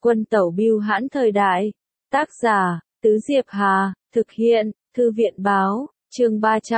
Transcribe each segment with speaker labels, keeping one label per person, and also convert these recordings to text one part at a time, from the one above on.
Speaker 1: Quân tẩu bưu hãn thời đại. Tác giả, Tứ Diệp Hà, thực hiện, Thư viện báo, chương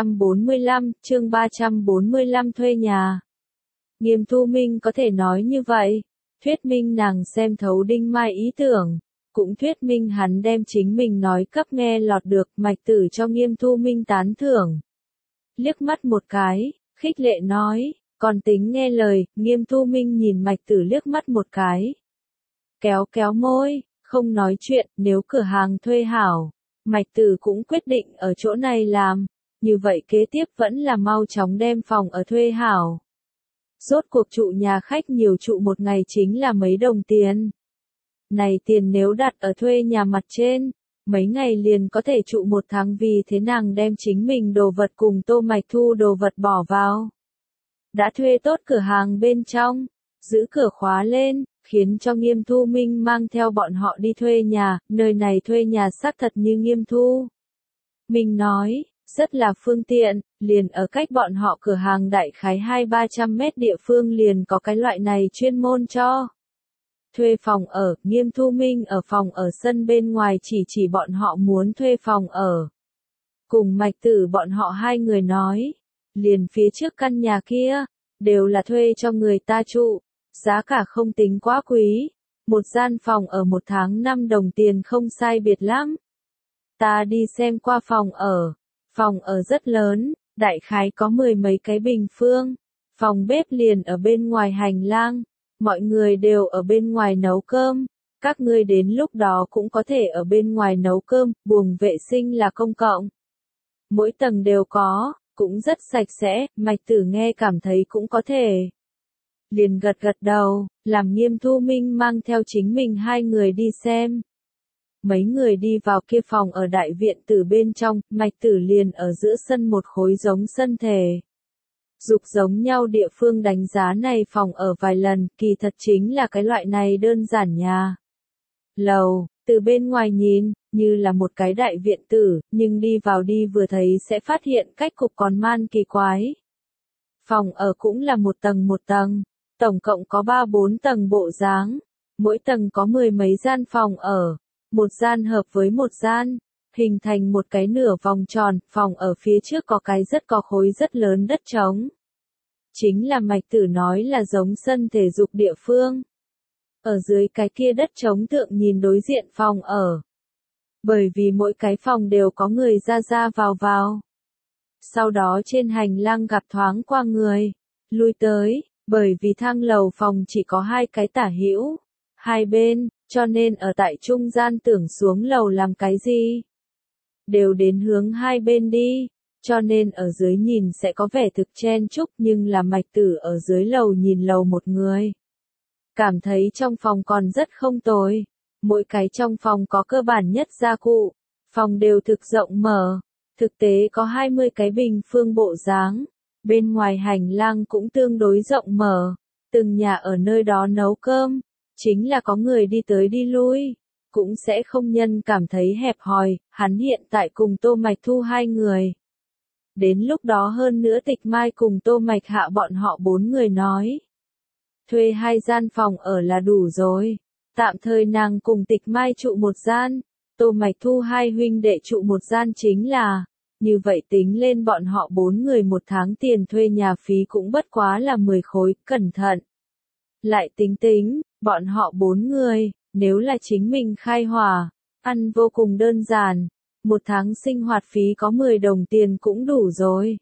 Speaker 1: 345 thuê nhà. Nghiêm Thu Minh có thể nói như vậy, thuyết minh nàng xem thấu Đinh Mai ý tưởng, cũng thuyết minh hắn đem chính mình nói cấp nghe lọt được, Mạch Tử cho Nghiêm Thu Minh tán thưởng. Liếc mắt một cái, khích lệ nói, còn tính nghe lời. Nghiêm Thu Minh nhìn Mạch Tử liếc mắt một cái. Kéo kéo môi, không nói chuyện. Nếu cửa hàng thuê hảo, Mạch Tử cũng quyết định ở chỗ này làm. Như vậy kế tiếp vẫn là mau chóng đem phòng ở thuê hảo. Rốt cuộc trụ nhà khách nhiều trụ một ngày chính là mấy đồng tiền. Này tiền nếu đặt ở thuê nhà mặt trên, mấy ngày liền có thể trụ một tháng, vì thế nàng đem chính mình đồ vật cùng Tô Mạch Thu đồ vật bỏ vào. Đã thuê tốt cửa hàng bên trong, giữ cửa khóa lên, khiến cho Nghiêm Thu Minh mang theo bọn họ đi thuê nhà. Nơi này thuê nhà xác thật như Nghiêm Thu Minh nói, rất là phương tiện, liền ở cách bọn họ cửa hàng đại khái 200-300 mét địa phương liền có cái loại này chuyên môn cho thuê phòng ở. Nghiêm Thu Minh ở phòng ở sân bên ngoài chỉ bọn họ muốn thuê phòng ở. Cùng Mạch Tử bọn họ hai người nói, liền phía trước căn nhà kia, đều là thuê cho người ta trụ, giá cả không tính quá quý, một gian phòng ở một tháng 5 đồng tiền không sai biệt lắm. Ta đi xem qua phòng ở rất lớn, đại khái có 10 mấy cái bình phương, phòng bếp liền ở bên ngoài hành lang, mọi người đều ở bên ngoài nấu cơm, các ngươi đến lúc đó cũng có thể ở bên ngoài nấu cơm, buồng vệ sinh là công cộng. Mỗi tầng đều có, cũng rất sạch sẽ. Mạch Tử nghe cảm thấy cũng có thể. Liền gật gật đầu, làm Nghiêm Thu Minh mang theo chính mình hai người đi xem. Mấy người đi vào kia phòng ở đại viện tử bên trong, Mạch Tử liền ở giữa sân một khối giống sân thể dục giống nhau địa phương đánh giá này phòng ở vài lần, kỳ thật chính là cái loại này đơn giản nhà lầu, từ bên ngoài nhìn, như là một cái đại viện tử, nhưng đi vào đi vừa thấy sẽ phát hiện cách cục còn man kỳ quái. Phòng ở cũng là một tầng, tổng cộng có 3-4 tầng bộ dáng, mỗi tầng có 10 mấy gian phòng ở, một gian hợp với một gian, hình thành một cái nửa vòng tròn. Phòng ở phía trước có cái có khối rất lớn đất trống. Chính là Mạch Tử nói là giống sân thể dục địa phương. Ở dưới cái kia đất trống tượng nhìn đối diện phòng ở. Bởi vì mỗi cái phòng đều có người ra vào. Sau đó trên hành lang gặp thoáng qua người, lui tới, bởi vì thang lầu phòng chỉ có 2 cái tả hữu, hai bên, cho nên ở tại trung gian tưởng xuống lầu làm cái gì, đều đến hướng hai bên đi, cho nên ở dưới nhìn sẽ có vẻ thực chen chúc, nhưng là Mạch Tử ở dưới lầu nhìn lầu một người. Cảm thấy trong phòng còn rất không tồi, mỗi cái trong phòng có cơ bản nhất gia cụ, phòng đều thực rộng mở, thực tế có 20 cái bình phương bộ dáng, bên ngoài hành lang cũng tương đối rộng mở, từng nhà ở nơi đó nấu cơm, chính là có người đi tới đi lui, cũng sẽ không nhân cảm thấy hẹp hòi. Hắn hiện tại cùng Tô Mạch Thu hai người. Đến lúc đó hơn nữa Tịch Mai cùng Tô Mạch Hạ bọn họ 4 người nói. Thuê 2 gian phòng ở là đủ rồi. Tạm thời nàng cùng Tịch Mai trụ một gian, Tô Mạch Thu hai huynh đệ trụ một gian chính là. Như vậy tính lên bọn họ 4 người một tháng tiền thuê nhà phí cũng bất quá là 10 khối, cẩn thận. Lại tính, bọn họ 4 người, nếu là chính mình khai hỏa, ăn vô cùng đơn giản, một tháng sinh hoạt phí có 10 đồng tiền cũng đủ rồi.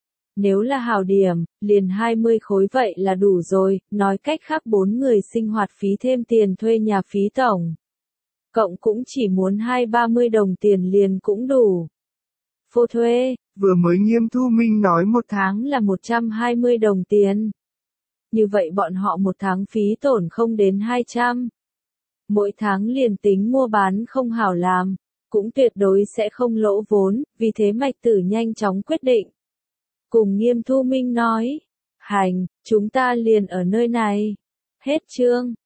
Speaker 1: Nếu là hảo điểm, liền 20 khối vậy là đủ rồi, nói cách khác 4 người sinh hoạt phí thêm tiền thuê nhà phí tổng. Cộng cũng chỉ muốn 20-30 đồng tiền liền cũng đủ. Phô thuê,
Speaker 2: vừa mới Nghiêm Thu Minh nói một
Speaker 1: tháng là 120 đồng tiền. Như vậy bọn họ một tháng phí tổn không đến 200. Mỗi tháng liền tính mua bán không hảo làm, cũng tuyệt đối sẽ không lỗ vốn, vì thế Mạch Tử nhanh chóng quyết định. Cùng Nghiêm Thu Minh nói, hành, chúng ta liền ở nơi này. Hết chương.